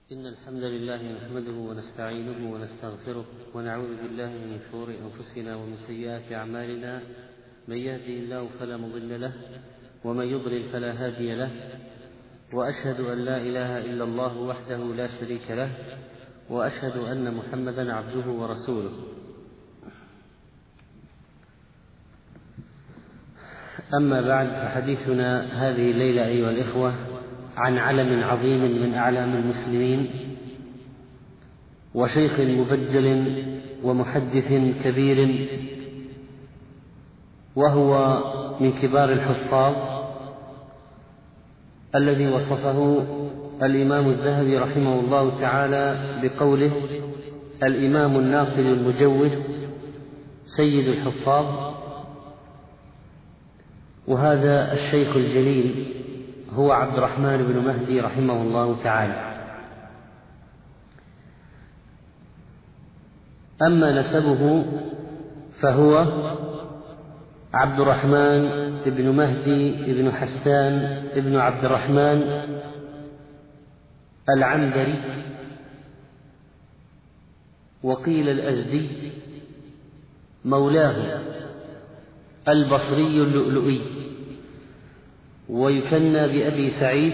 إن الحمد لله نحمده ونستعينه ونستغفره ونعوذ بالله من شرور أنفسنا ومن سيئات أعمالنا. من يهده الله فلا مضل له ومن يضلل فلا هادي له، وأشهد أن لا إله إلا الله وحده لا شريك له، وأشهد أن محمدا عبده ورسوله. أما بعد، فحديثنا هذه الليلة أيها الإخوة عن علم عظيم من أعلام المسلمين، وشيخ مبجل ومحدث كبير، وهو من كبار الحفاظ الذي وصفه الإمام الذهبي رحمه الله تعالى بقوله: الإمام الناقل المجود سيد الحفاظ. وهذا الشيخ الجليل هو عبد الرحمن بن مهدي رحمه الله تعالى. أما نسبه فهو عبد الرحمن بن مهدي بن حسان بن عبد الرحمن العنبري، وقيل الأزدي، مولاه البصري اللؤلؤي، ويكنى بأبي سعيد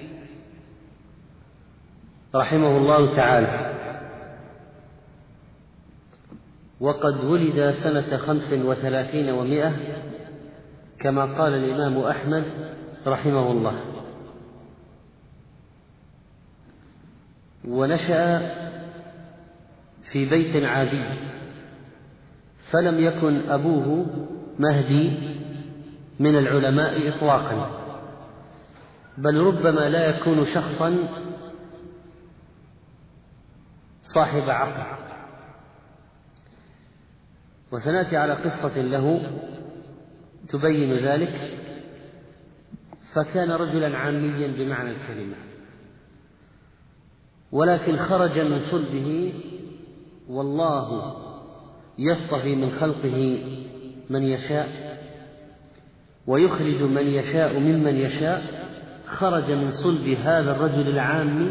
رحمه الله تعالى. وقد ولد سنة 35 و100 كما قال الإمام أحمد رحمه الله. ونشأ في بيت عادي، فلم يكن أبوه مهدي من العلماء إطلاقا، بل ربما لا يكون شخصا صاحب عقل. وسنأتي على قصة له تبين ذلك. فكان رجلا عاميا بمعنى الكلمة، ولكن خرج من صلبه، والله يصطفي من خلقه من يشاء ويخرج من يشاء ممن يشاء. خرج من صلب هذا الرجل العامي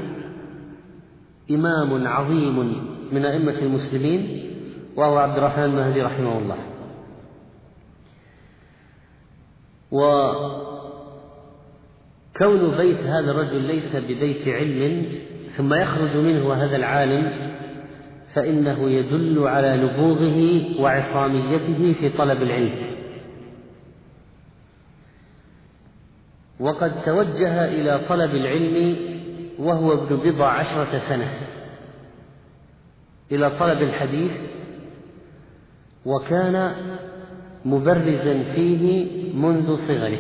إمام عظيم من أئمة المسلمين، وهو عبد الرحمن المهدي رحمه الله. وكون بيت هذا الرجل ليس ببيت علم ثم يخرج منه هذا العالم، فإنه يدل على نبوغه وعصاميته في طلب العلم. وقد توجه إلى طلب العلم وهو ابن 10 سنة إلى طلب الحديث، وكان مبرزا فيه منذ صغره.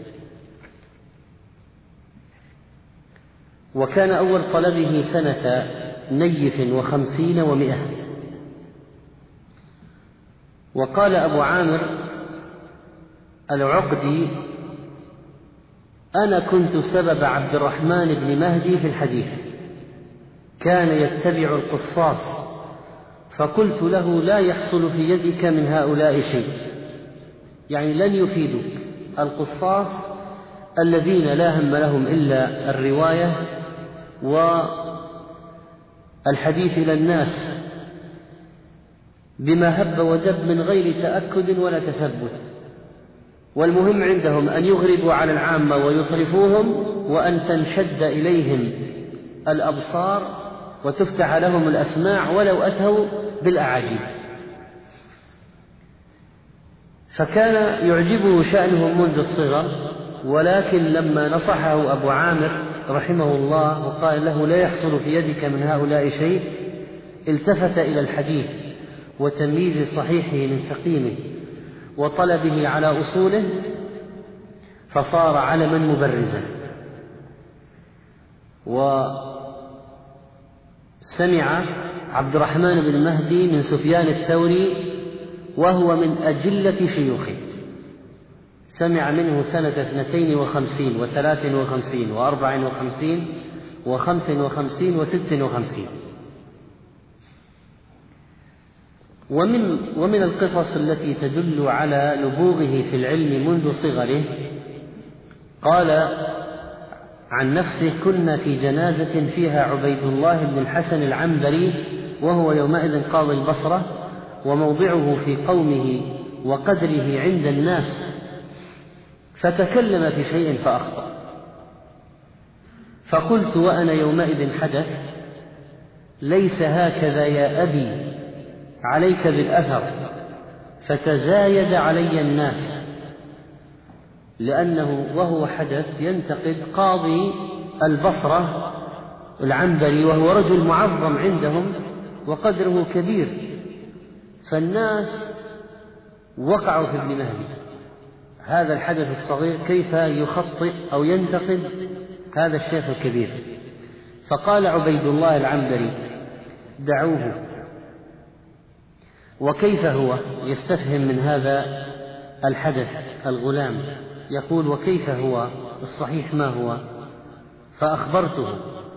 وكان أول طلبه سنة 50 و100. وقال أبو عامر العقدي: أنا كنت سبب عبد الرحمن بن مهدي في الحديث، كان يتبع القصاص، فقلت له: لا يحصل في يدك من هؤلاء شيء، يعني لن يفيدك القصاص الذين لا هم لهم إلا الرواية والحديث إلى الناس بما هب ودب من غير تأكد ولا تثبت، والمهم عندهم أن يغربوا على العامة ويطرفوهم، وأن تنشد إليهم الأبصار وتفتح لهم الأسماع ولو أتوا بالأعاجيب. فكان يعجبه شأنهم منذ الصغر، ولكن لما نصحه أبو عامر رحمه الله وقال له: لا يحصل في يدك من هؤلاء شيء، التفت إلى الحديث وتمييز صحيحه من سقيمه وطلبه على أصوله، فصار علما مبرزا. وسمع عبد الرحمن بن مهدي من سفيان الثوري، وهو من أجلة شيوخه، سمع منه سنة 52 و53 و54 و55 و56. ومن القصص التي تدل على نبوغه في العلم منذ صغره، قال عن نفسه: كنا في جنازة فيها عبيد الله بن الحسن العنبري، وهو يومئذ قاضي البصرة، وموضعه في قومه وقدره عند الناس، فتكلم في شيء فأخطأ، فقلت وأنا يومئذ حدث: ليس هكذا يا أبي، عليك بالأثر. فتزايد علي الناس، لأنه وهو حدث ينتقد قاضي البصرة العنبري، وهو رجل معظم عندهم وقدره كبير، فالناس وقعوا في ابن مهدي. هذا الحدث الصغير كيف يخطئ أو ينتقد هذا الشيخ الكبير؟ فقال عبيد الله العنبري: دعوه. وكيف هو؟ يستفهم من هذا الحدث الغلام، يقول: وكيف هو؟ الصحيح ما هو؟ فأخبرته،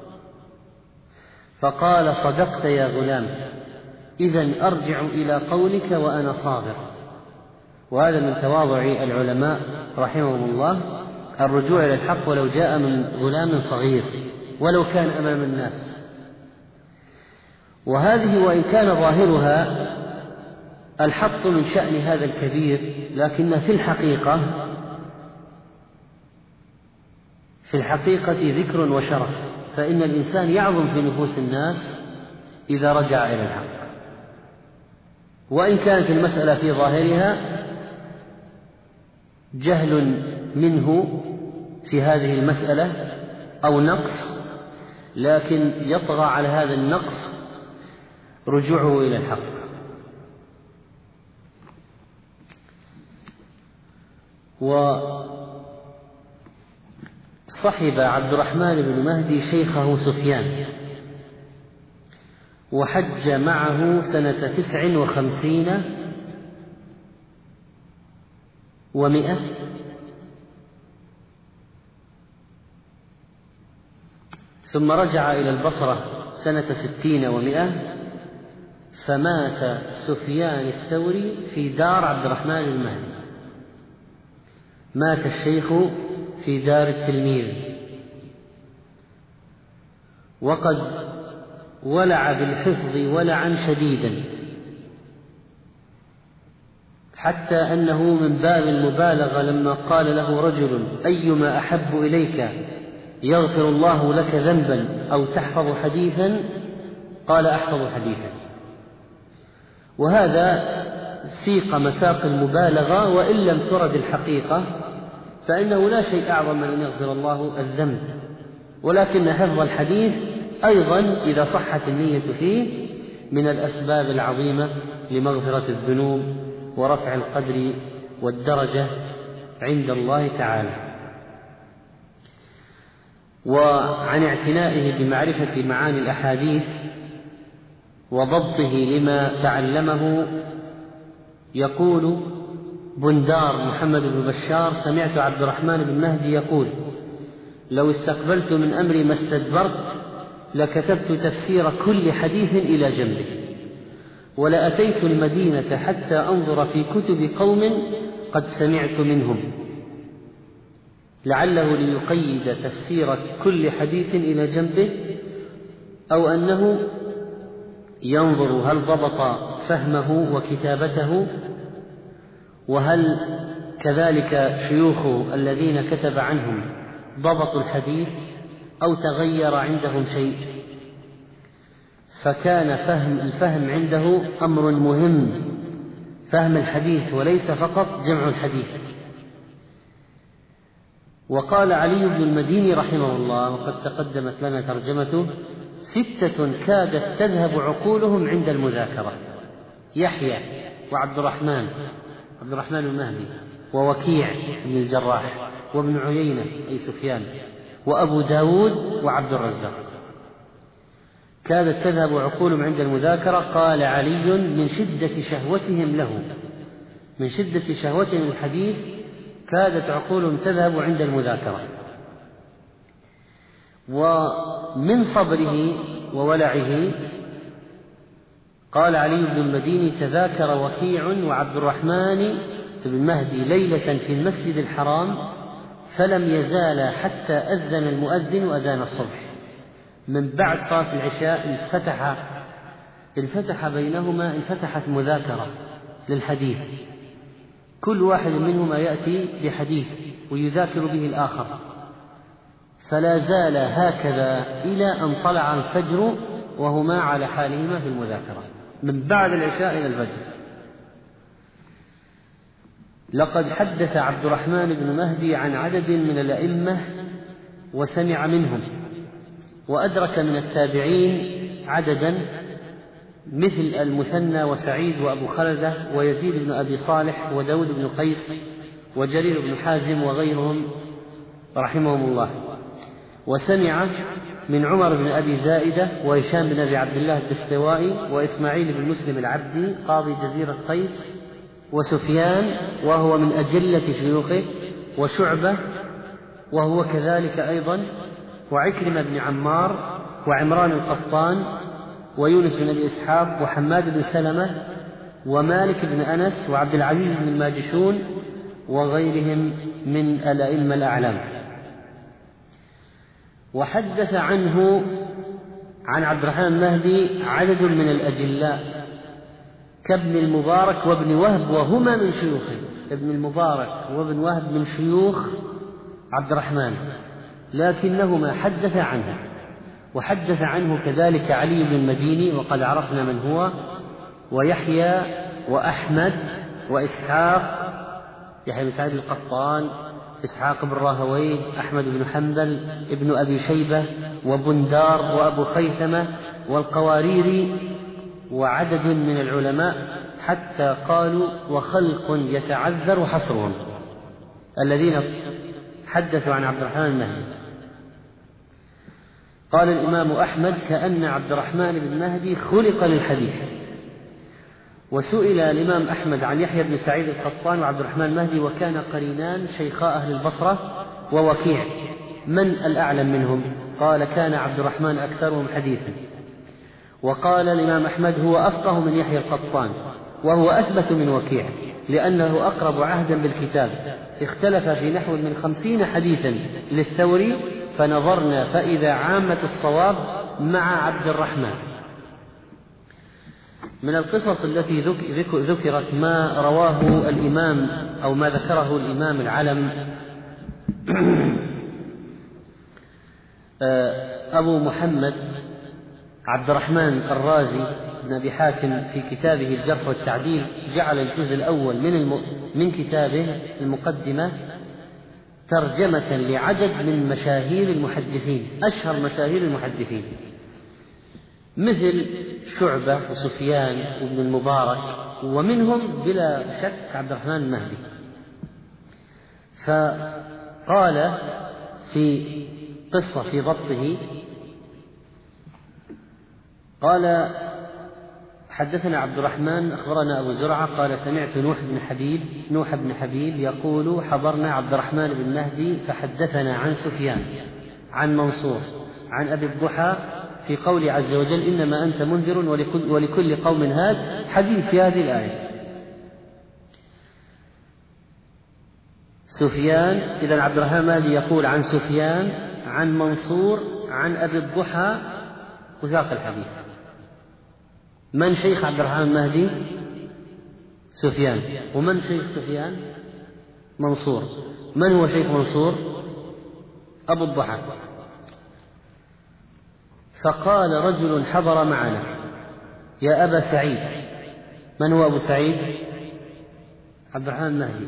فقال: صدقت يا غلام، إذن أرجع إلى قولك وأنا صاغر. وهذا من تواضع العلماء رحمهم الله، الرجوع إلى الحق ولو جاء من غلام صغير، ولو كان أمام الناس. وهذه وإن كان ظاهرها الحق من شأن هذا الكبير، لكن في الحقيقة ذكر وشرف، فإن الإنسان يعظم في نفوس الناس إذا رجع إلى الحق، وإن كانت المسألة في ظاهرها جهل منه في هذه المسألة أو نقص، لكن يطغى على هذا النقص رجوعه إلى الحق. وصحب عبد الرحمن بن مهدي شيخه سفيان، وحج معه سنة 59 و100، ثم رجع إلى البصرة سنة 60 و100، فمات سفيان الثوري في دار عبد الرحمن بن مهدي. مات الشيخ في دار التلميذ، وقد ولع بالحفظ ولعا شديدا، حتى أنه من باب المبالغة لما قال له رجل: أيما أحب إليك، يغفر الله لك ذنبا أو تحفظ حديثا؟ قال: أحفظ حديثا. وهذا سيق مساق المبالغة، وإن لم ترد الحقيقة فإنه لا شيء أعظم من أن يغفر الله الذنب، ولكن حفظ الحديث أيضا إذا صحت النية فيه من الأسباب العظيمة لمغفرة الذنوب ورفع القدر والدرجة عند الله تعالى. وعن اعتنائه بمعرفة معاني الأحاديث وضبطه لما تعلمه يقول بندار محمد بن بشار: سمعت عبد الرحمن بن مهدي يقول: لو استقبلت من أمري ما استدبرت لكتبت تفسير كل حديث إلى جنبه، ولأتيت المدينة حتى أنظر في كتب قوم قد سمعت منهم، لعله ليقيد تفسير كل حديث إلى جنبه، أو أنه ينظر هل ضبط فهمه وكتابته، وهل كذلك شيوخه الذين كتب عنهم ضبطوا الحديث أو تغير عندهم شيء. فكان الفهم عنده أمر مهم، فهم الحديث وليس فقط جمع الحديث. وقال علي بن المديني رحمه الله، وقد تقدمت لنا ترجمته: 6 كادت تذهب عقولهم عند المذاكرة: يحيى، وعبد الرحمن المهدي، ووكيع بن الجراح، وابن عيينة أي سفيان، وأبو داود، وعبد الرزاق. كادت تذهب عقولهم عند المذاكرة. قال علي: من شدة شهوتهم له، من شدة شهوتهم الحديث كادت عقولهم تذهب عند المذاكرة. ومن صبره وولعه قال علي بن المديني: تذاكر وكيع وعبد الرحمن بن مهدي ليلة في المسجد الحرام، فلم يزال حتى أذن المؤذن أذان الصبح. من بعد صلاة العشاء انفتح بينهما انفتحت مذاكرة للحديث، كل واحد منهما يأتي بحديث ويذاكر به الآخر، فلا زال هكذا إلى أن طلع الفجر وهما على حالهما في المذاكرة من بعد العشاء إلى الفجر. لقد حدث عبد الرحمن بن مهدي عن عدد من الأئمة وسمع منهم، وأدرك من التابعين عددا مثل المثنى وسعيد وأبو خلدة ويزيد بن أبي صالح وداود بن قيس وجرير بن حازم وغيرهم رحمهم الله. وسمع من عمر بن أبي زائدة وهشام بن أبي عبد الله الدستوائي وإسماعيل بن مسلم العبدي قاضي جزيرة قيس وسفيان وهو من أجلة شيوخه وشعبة وهو كذلك أيضا وعكرمة بن عمار وعمران القطان ويونس بن أبي إسحاق وحماد بن سلمة ومالك بن أنس وعبد العزيز بن الماجشون وغيرهم من الأئمة الأعلام. وحدث عنه عن عبد الرحمن المهدي عدد من الأجلاء كابن المبارك وابن وهب وهما من شيوخه. ابن المبارك وابن وهب من شيوخ عبد الرحمن، لكنهما حدث عنه. وحدث عنه كذلك علي بن المديني وقد عرفنا من هو، ويحيى وأحمد وإسحاق، يحيى بن سعيد القطان، إسحاق بن راهويه، أحمد بن حنبل، ابن أبي شيبة وبندار وأبو خيثمة والقواريري وعدد من العلماء، حتى قالوا وخلق يتعذر حصرهم الذين حدثوا عن عبد الرحمن المهدي. قال الإمام أحمد كأن عبد الرحمن بن مهدي خلق للحديث. وسئل الإمام أحمد عن يحيى بن سعيد القطان وعبد الرحمن المهدي وكان قرينان شيخا أهل البصرة ووكيع، من الأعلم منهم؟ قال كان عبد الرحمن أكثرهم حديثا. وقال الإمام أحمد هو أفقه من يحيى القطان وهو أثبت من وكيع لأنه أقرب عهدا بالكتاب. اختلف في نحو من 50 حديثا للثوري، فنظرنا فإذا عامة الصواب مع عبد الرحمن. من القصص التي ذكرت ما رواه الإمام أو ما ذكره الإمام العلم أبو محمد عبد الرحمن الرازي بن أبي حاتم في كتابه الجرح والتعديل، جعل الجزء الأول من كتابه المقدمة ترجمة لعدد من مشاهير المحدثين، أشهر مشاهير المحدثين مثل شعبة وسفيان وابن المبارك، ومنهم بلا شك عبد الرحمن المهدي. فقال في قصة في ضبطه، قال حدثنا عبد الرحمن أخبرنا أبو زرعة قال سمعت نوح بن حبيب يقول حضرنا عبد الرحمن بن مهدي فحدثنا عن سفيان عن منصور عن أبي الضحى في قول عز وجل إنما أنت منذر ولكل قوم هاد، حديث في هذه الآية. سفيان إذن عبد الرحمن المهدي يقول عن سفيان عن منصور عن أبي الضحى وذاق الحديث. من شيخ عبد الرحمن المهدي؟ سفيان. ومن شيخ سفيان؟ منصور. من هو شيخ منصور؟ أبو الضحى. فقال رجل حضر معنا يا أبا سعيد. من هو أبو سعيد؟ عبد الرحمن المهدي.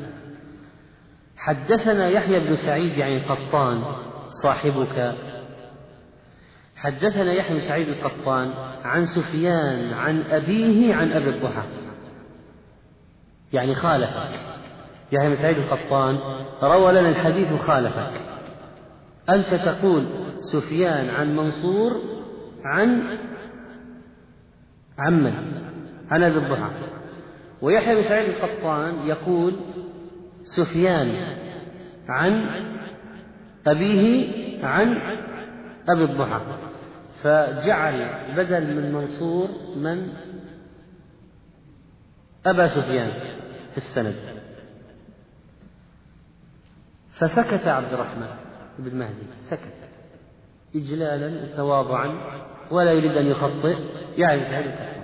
حدثنا يحيى بن سعيد يعني القطان صاحبك، حدثنا يحيى بن سعيد القطان عن سفيان عن أبيه عن أبي الضحى، يعني خالفك. يحيى بن سعيد القطان روى لنا الحديث وخالفك. أنت تقول سفيان عن منصور عن من؟ عن أبي الضحى. ويحيى بن سعيد القطان يقول سفيان عن أبيه عن أبي الضحى، فجعل بدل من منصور من؟ أبا سفيان في السند. فسكت عبد الرحمن بن مهدي، سكت إجلالا وتواضعا ولا يريد أن يخطئ يعني سعيد القطان.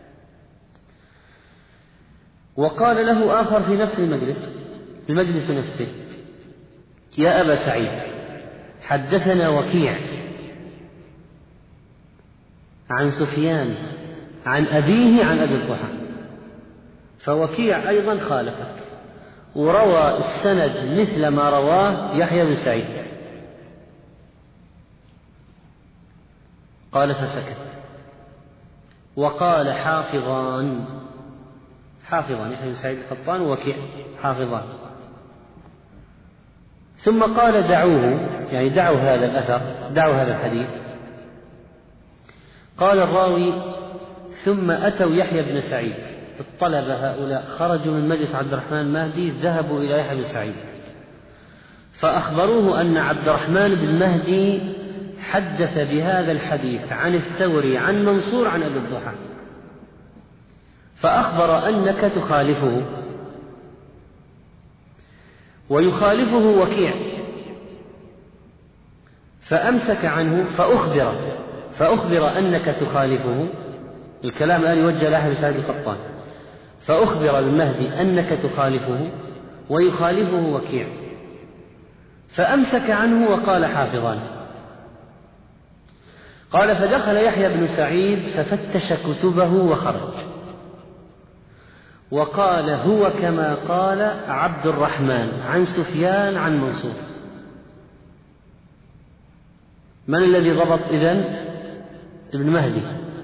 وقال له آخر في نفس المجلس نفسه: يا أبا سعيد، حدثنا وكيع عن سفيان عن أبيه عن أبي الضحى. فوكيع أيضا خالفك وروى السند مثل ما رواه يحيى بن سعيد. قال فسكت. وقال حافظان يحيى بن سعيد القطان ووكيع حافظان. ثم قال دعوه، يعني دعوا هذا الأثر، دعوا هذا الحديث. قال الراوي: ثم أتوا يحيى بن سعيد، الطلبة هؤلاء خرجوا من مجلس عبد الرحمن المهدي ذهبوا إلى يحيى بن سعيد فأخبروه أن عبد الرحمن بن مهدي حدث بهذا الحديث عن الثوري عن منصور عن أبي الضحى، فأخبر أنك تخالفه ويخالفه وكيع، فأمسك عنه فأخبر أنك تخالفه. الكلام الآن يوجه لأحد سعيد القطان. فأخبر بالمهدي أنك تخالفه ويخالفه وكيع، فأمسك عنه وقال حافظان. قال: فدخل يحيى بن سعيد ففتش كتبه وخرج وقال: هو كما قال عبد الرحمن عن سفيان عن منصور. من الذي ضبط إذن؟ ابن مهدي.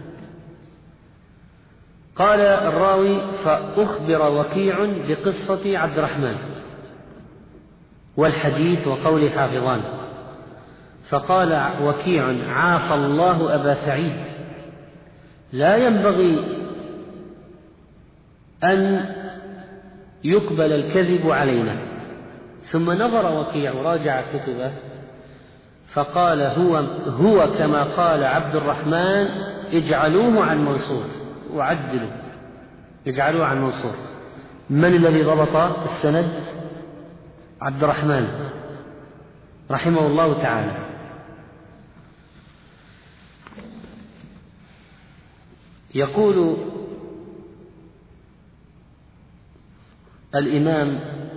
قال الراوي: فأخبر وكيع بقصة عبد الرحمن والحديث وقول حافظان، فقال وكيع: عافى الله أبا سعيد، لا ينبغي أن يقبل الكذب علينا. ثم نظر وكيع وراجع كتبه فقال: هو كما قال عبد الرحمن، اجعلوه عن منصور وعدلوا، اجعلوه عن منصور. من الذي ضبط السند؟ عبد الرحمن رحمه الله تعالى. يقول الإمام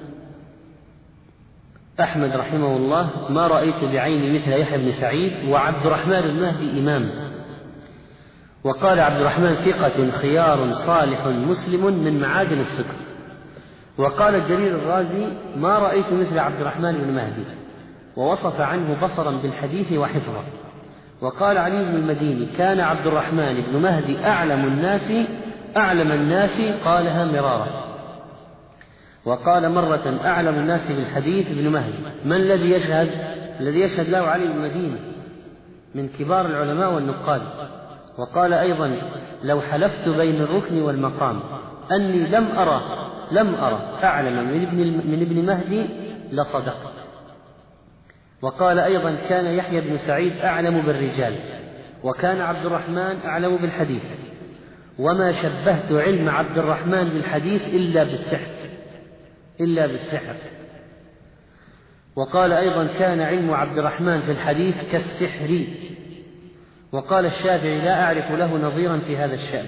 أحمد رحمه الله: ما رأيت بعيني مثل يحيى بن سعيد، وعبد الرحمن المهدي إمام. وقال عبد الرحمن: ثقة خيار صالح مسلم من معادن الصدق. وقال جرير الرازي: ما رأيت مثل عبد الرحمن بن مهدي، ووصف عنه بصرا بالحديث وحفظا. وقال علي بن المديني: كان عبد الرحمن بن مهدي أعلم الناس، قالها مرارا. وقال مرة: أعلم الناس بالحديث ابن مهدي. من الذي يشهد له؟ علي بن المديني من كبار العلماء والنقاد. وقال أيضا: لو حلفت بين الركن والمقام أني لم أرى أعلم من ابن مهدي لصدقت. وقال أيضا: كان يحيى بن سعيد أعلم بالرجال، وكان عبد الرحمن أعلم بالحديث، وما شبهت علم عبد الرحمن بالحديث إلا بالسحر. وقال أيضا: كان علم عبد الرحمن في الحديث كالسحر. وقال الشافعي: لا أعرف له نظيرا في هذا الشأن.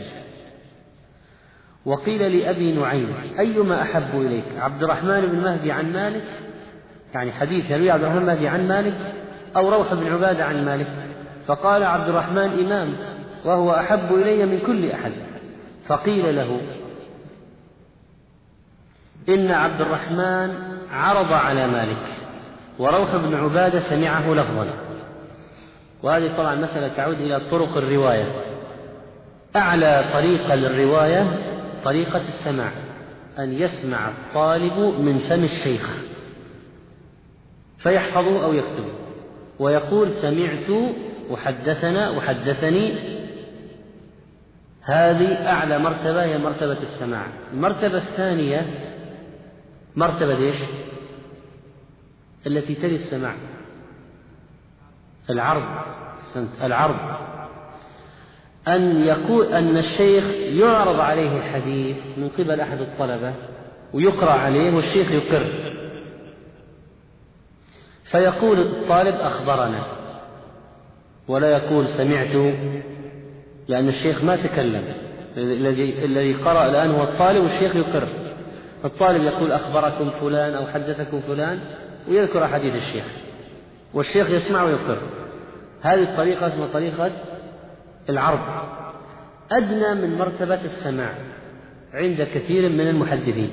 وقيل لأبي نعيم: أيما أحب إليك، عبد الرحمن بن مهدي عن مالك، يعني حديث يروي عبد الرحمن بن مهدي عن مالك، أو روح بن عبادة عن مالك؟ فقال عبد الرحمن: إمام، وهو أحب إلي من كل أحد. فقيل له: إن عبد الرحمن عرض على مالك، وروح بن عبادة سمعه لفظا. وهذه طبعا مسألة تعود إلى طرق الرواية. أعلى طريقة للرواية طريقة السماع، أن يسمع الطالب من فم الشيخ فيحفظه أو يكتبه ويقول: سمعت وحدثنا وحدثني. هذه أعلى مرتبة، هي مرتبة السماع. المرتبة الثانية مرتبة إيش؟ التي تلي السماع، العرض. أن الشيخ يعرض عليه الحديث من قبل أحد الطلبة ويقرأ عليه والشيخ يقر. فيقول الطالب أخبرنا ولا يقول سمعت، لأن الشيخ ما تكلم، الذي قرأ الآن هو الطالب والشيخ يقر. الطالب يقول أخبركم فلان أو حدثكم فلان ويذكر حديث الشيخ، والشيخ يسمع ويقر. هذه الطريقة اسمها طريقة العرض، أدنى من مرتبة السماع عند كثير من المحدثين.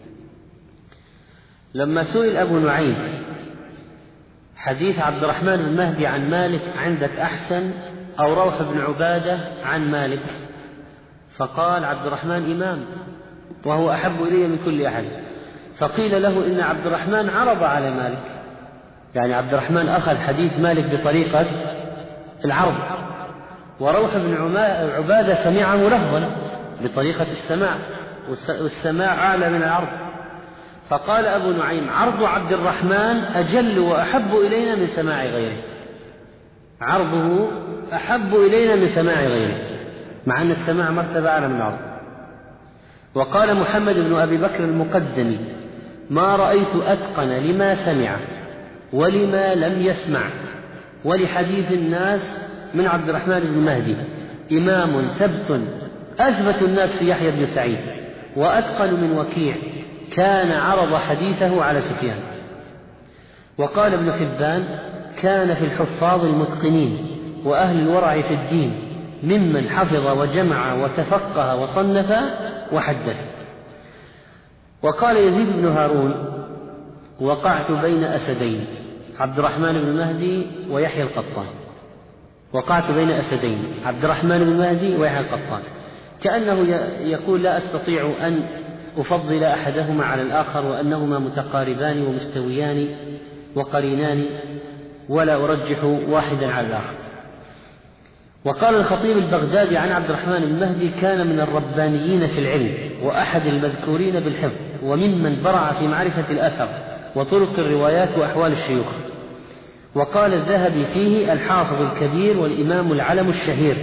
لما سئل أبو نعيم حديث عبد الرحمن بن مهدي عن مالك عندك أحسن أو روح بن عبادة عن مالك؟ فقال عبد الرحمن إمام وهو أحب إلي من كل أحد. فقيل له إن عبد الرحمن عرض على مالك، يعني عبد الرحمن أخذ حديث مالك بطريقة العرض، وروح بن عبادة سمعه لفظا بطريقة السماع، والسماع أعلى من العرض. فقال أبو نعيم عرض عبد الرحمن أجل وأحب إلينا من سماع غيره، عرضه أحب إلينا من سماع غيره، مع أن السماع مرتبة أعلى من العرض. وقال محمد بن أبي بكر المقدمي ما رأيت أتقن لما سمع ولما لم يسمع ولحديث الناس من عبد الرحمن بن مهدي، إمام ثبت أثبت الناس في يحيى بن سعيد وأتقن من وكيع، كان عرض حديثه على سفيان. وقال ابن حبان كان في الحفاظ المتقنين وأهل الورع في الدين ممن حفظ وجمع وتفقه وصنف وحدث. وقال يزيد بن هارون وقعت بين أسدين، عبد الرحمن بن مهدي ويحيى القطان، وقعت بين أسدين عبد الرحمن بن مهدي ويحيى القطان، كأنه يقول لا أستطيع أن أفضل أحدهما على الآخر، وأنهما متقاربان ومستويان وقرينان، ولا أرجح واحدا على الآخر. وقال الخطيب البغدادي عن عبد الرحمن بن مهدي كان من الربانيين في العلم وأحد المذكورين بالحفظ، وممن برع في معرفة الأثر وطرق الروايات وأحوال الشيوخ. وقال الذهبي فيه الحافظ الكبير والإمام العلم الشهير.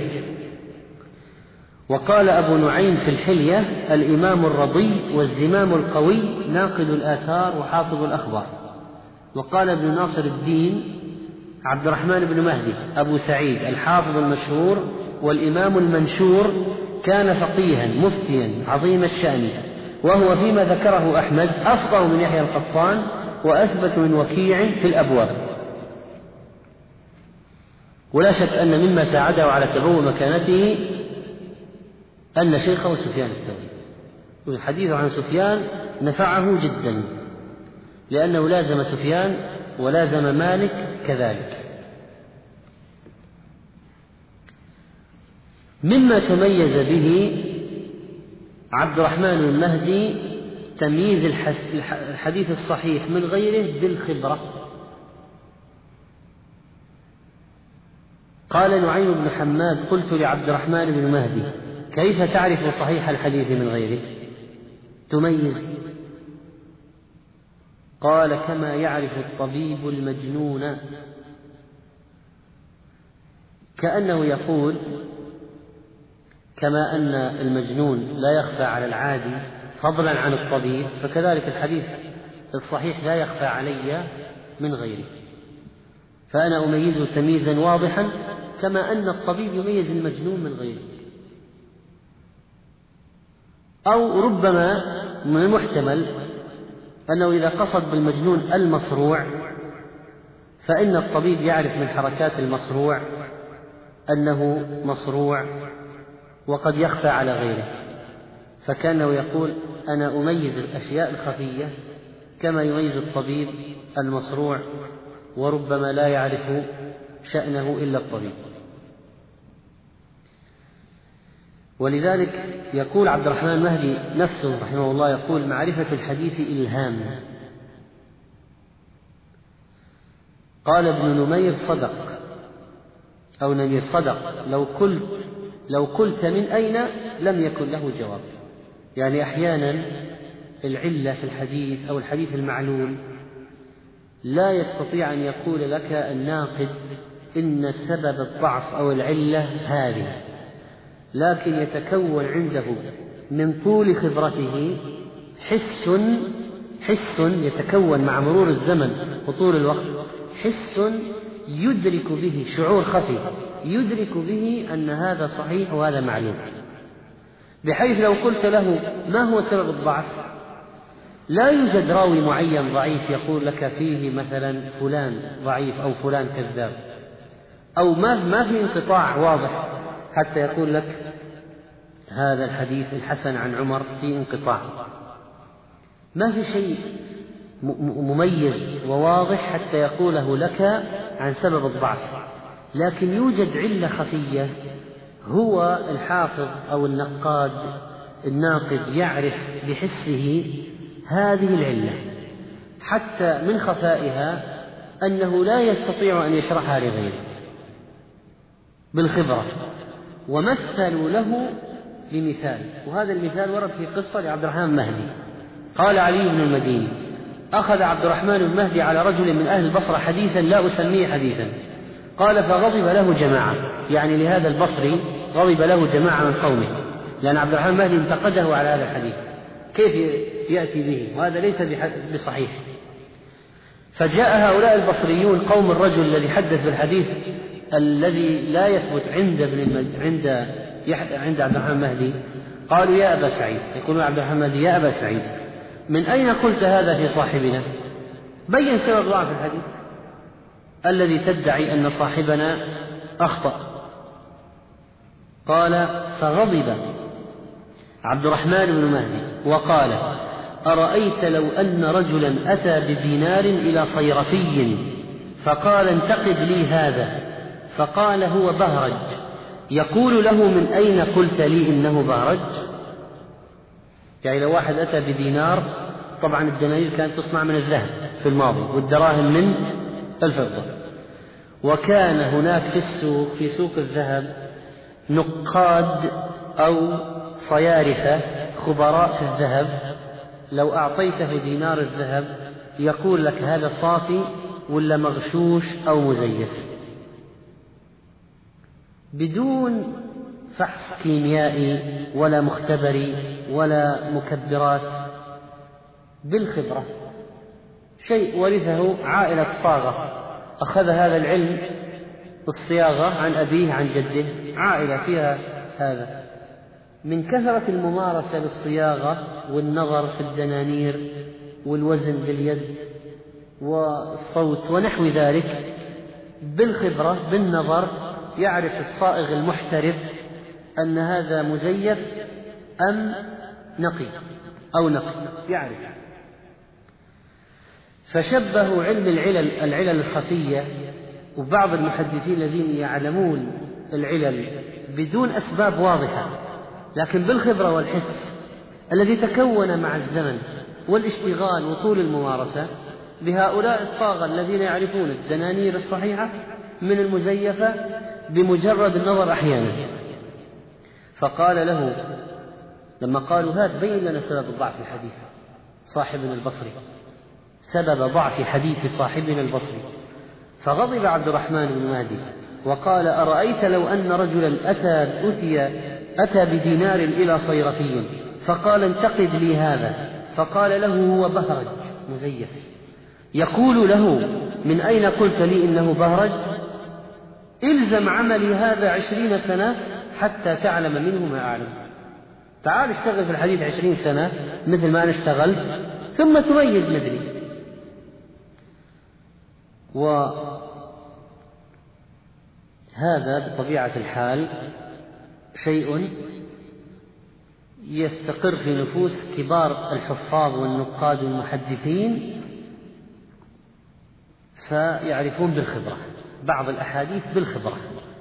وقال أبو نعيم في الحلية الإمام الرضي والزمام القوي ناقل الآثار وحافظ الأخبار. وقال ابن ناصر الدين عبد الرحمن بن مهدي أبو سعيد الحافظ المشهور والإمام المنشور، كان فقيها مفتيا عظيم الشأن، وهو فيما ذكره أحمد أفقه من يحيى القطان وأثبت من وكيع في الأبواب. ولا شك أن مما ساعده على تبوء مكانته أن شيخه سفيان الثوري، والحديث عن سفيان نفعه جدا لأنه لازم سفيان ولازم مالك كذلك. مما تميز به عبد الرحمن بن مهدي تمييز الحديث الصحيح من غيره بالخبرة. قال نعيم بن حماد قلت لعبد الرحمن بن مهدي كيف تعرف صحيح الحديث من غيره تميز؟ قال كما يعرف الطبيب المجنون، كأنه يقول كما أن المجنون لا يخفى على العادي فضلا عن الطبيب، فكذلك الحديث الصحيح لا يخفى علي من غيره، فأنا أميزه تمييزا واضحا كما أن الطبيب يميز المجنون من غيره. أو ربما من المحتمل أنه إذا قصد بالمجنون المصروع فإن الطبيب يعرف من حركات المصروع أنه مصروع وقد يخفى على غيره، فكأنه يقول أنا أميز الأشياء الخفية كما يميز الطبيب المصروع، وربما لا يعرف شأنه إلا الطبيب. ولذلك يقول عبد الرحمن المهدي نفسه رحمه الله يقول معرفة الحديث إلهام. قال ابن نمير صدق أو نمير صدق لو قلت من أين لم يكن له جواب. يعني أحيانا العلة في الحديث أو الحديث المعلول لا يستطيع أن يقول لك الناقد إن سبب الضعف أو العلة هذه، لكن يتكون عنده من طول خبرته حس يتكون مع مرور الزمن وطول الوقت حس يدرك به، شعور خفي يدرك به أن هذا صحيح وهذا معلوم، بحيث لو قلت له ما هو سبب الضعف لا يوجد راوي معين ضعيف يقول لك فيه مثلا فلان ضعيف أو فلان كذاب، أو ما في انقطاع واضح حتى يقول لك هذا الحديث الحسن عن عمر في انقطاع. ما في شيء مميز وواضح حتى يقوله لك عن سبب الضعف، لكن يوجد علة خفية هو الحافظ أو النقاد الناقد يعرف بحسه هذه العلة، حتى من خفائها أنه لا يستطيع أن يشرحها لغيره بالخبرة. ومثلوا له بمثال، وهذا المثال ورد في قصة لعبد الرحمن المهدي. قال علي بن المديني: أخذ عبد الرحمن المهدي على رجل من أهل البصرة حديثا لا أسميه حديثا، قال فغضب له جماعة، يعني لهذا البصري غضب له جماعة من قومه، لأن عبد الرحمن المهدي انتقده على هذا الحديث، كيف يأتي به وهذا ليس بصحيح. فجاء هؤلاء البصريون قوم الرجل الذي حدث بالحديث الذي لا يثبت عند عبد الرحمن المهدي، قالوا يا أبا سعيد، يقولون عبد الرحمن المهدي يا أبا سعيد من أين قلت هذا في صاحبنا؟ بين سبب ضعف الحديث الذي تدعي أن صاحبنا أخطأ. قال فغضب عبد الرحمن بن مهدي وقال: أرأيت لو أن رجلا أتى بدينار إلى صيرفي فقال انتقد لي هذا، فقال هو بهرج، يقول له من أين قلت لي إنه بهرج؟ يعني لو واحد أتى بدينار، طبعا الدنانير كانت تصنع من الذهب في الماضي والدراهم من الفضة، وكان هناك في سوق الذهب نقاد أو صيارفة خبراء في الذهب، لو أعطيته دينار الذهب يقول لك هذا صافي ولا مغشوش أو مزيف، بدون فحص كيميائي ولا مختبري ولا مكبرات، بالخبرة. شيء ورثه عائلة صاغة، أخذ هذا العلم بالصياغة عن أبيه عن جده، عائلة فيها هذا، من كثرة الممارسة للصياغة والنظر في الدنانير والوزن باليد والصوت ونحو ذلك، بالخبرة بالنظر يعرف الصائغ المحترف أن هذا مزيف أم نقي أو نقي، يعرف. فشبهوا علم العلل الخفية، وبعض المحدثين الذين يعلمون العلل بدون أسباب واضحة لكن بالخبرة والحس الذي تكون مع الزمن والاشتغال وطول الممارسة، بهؤلاء الصاغة الذين يعرفون الدنانير الصحيحة من المزيفة بمجرد النظر أحيانا. فقال له لما قالوا هات بين لنا سبب ضعف الحديث صاحبنا البصري، سبب ضعف حديث صاحبنا البصري، فغضب عبد الرحمن بن مهدي وقال: أرأيت لو أن رجلا أتى بدينار إلى صيرفي فقال انتقد لي هذا، فقال له هو بهرج مزيف، يقول له من أين قلت لي إنه بهرج؟ إلزم عملي هذا 20 سنة حتى تعلم منه ما أعلم. تعال اشتغل في الحديث 20 سنة مثل ما أنا اشتغلت ثم تميز مثلي. وهذا بطبيعة الحال شيء يستقر في نفوس كبار الحفاظ والنقاد والمحدثين، فيعرفون بالخبرة بعض الأحاديث بالخبرة.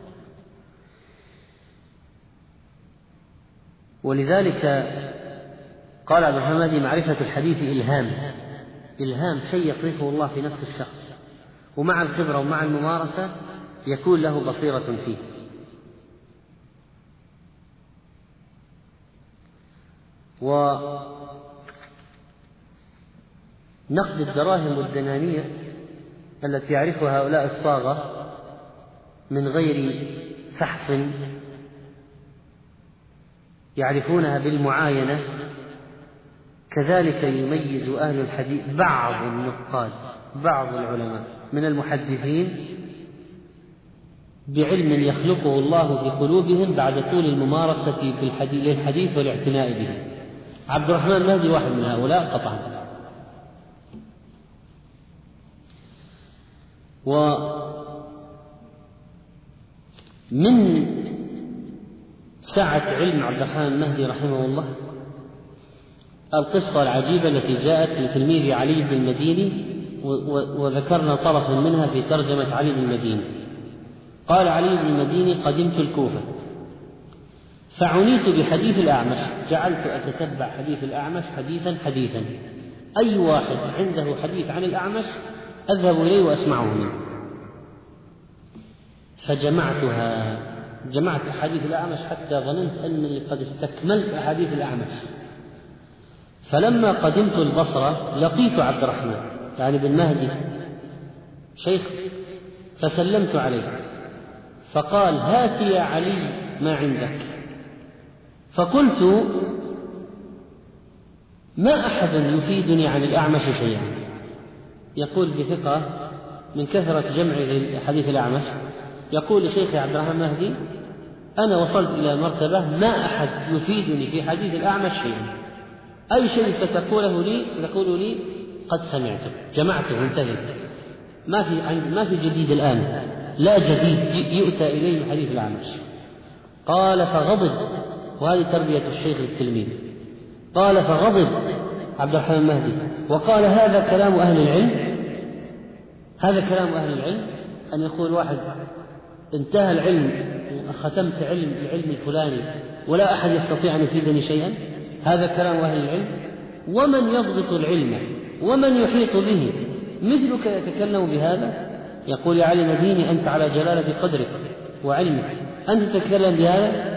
ولذلك قال عبد الرحمن: معرفة الحديث إلهام شيء يقذفه الله في نفس الشخص، ومع الخبرة ومع الممارسة يكون له بصيرة فيه. ونقد الدراهم والدنانير التي يعرفها هؤلاء الصاغة من غير فحص، يعرفونها بالمعاينة كذلك يميز أهل الحديث بعض النقاد بعض العلماء من المحدثين بعلم يخلقه الله في قلوبهم بعد طول الممارسة للحديث والاعتناء به. عبد الرحمن المهدي واحد من هؤلاء قطعا. ومن سعة علم عبد الرحمن المهدي رحمه الله القصة العجيبة التي جاءت لتلميذ علي بن المديني، وذكرنا طرفا منها في ترجمة علي بن المديني. قال علي بن المديني: قدمت الكوفة فعنيت بحديث الأعمش، جعلت أتتبع حديث الأعمش حديثا حديثا، أي واحد عنده حديث عن الأعمش أذهب إليه وأسمعه منه. جمعت أحاديث الأعمش حتى ظننت أنني قد استكملت أحاديث الأعمش. فلما قدمت البصرة لقيت عبد الرحمن يعني بن مهدي شيخ، فسلمت عليه فقال: هات يا علي ما عندك. فقلت: ما أحد يفيدني عن الأعمش شيئا. يقول بثقة من كثرة جمعه حديث الأعمش، يقول لشيخي عبد الرحمن المهدي: أنا وصلت إلى مرتبة ما أحد يفيدني في حديث الأعمش شيئا، أي شيء ستقول لي قد سمعته، جمعته انتهى، ما في جديد الآن، لا جديد يؤتى إليه من حديث الأعمش. قال فغضب، وهذه تربية الشيخ للتلميذ. قال فغضب عبد الرحمن المهدي وقال: هذا كلام أهل العلم، هذا كلام أهل العلم، أن يقول واحد انتهى العلم ختمت العلم الفلاني ولا أحد يستطيع أن يفيدني شيئا، هذا كلام أهل العلم. ومن يضبط العلم ومن يحيط به مثلك يتكلم بهذا؟ يقول يا علي المديني: أنت على جلالة قدرك وعلمك، أنت تتكلم بهذا؟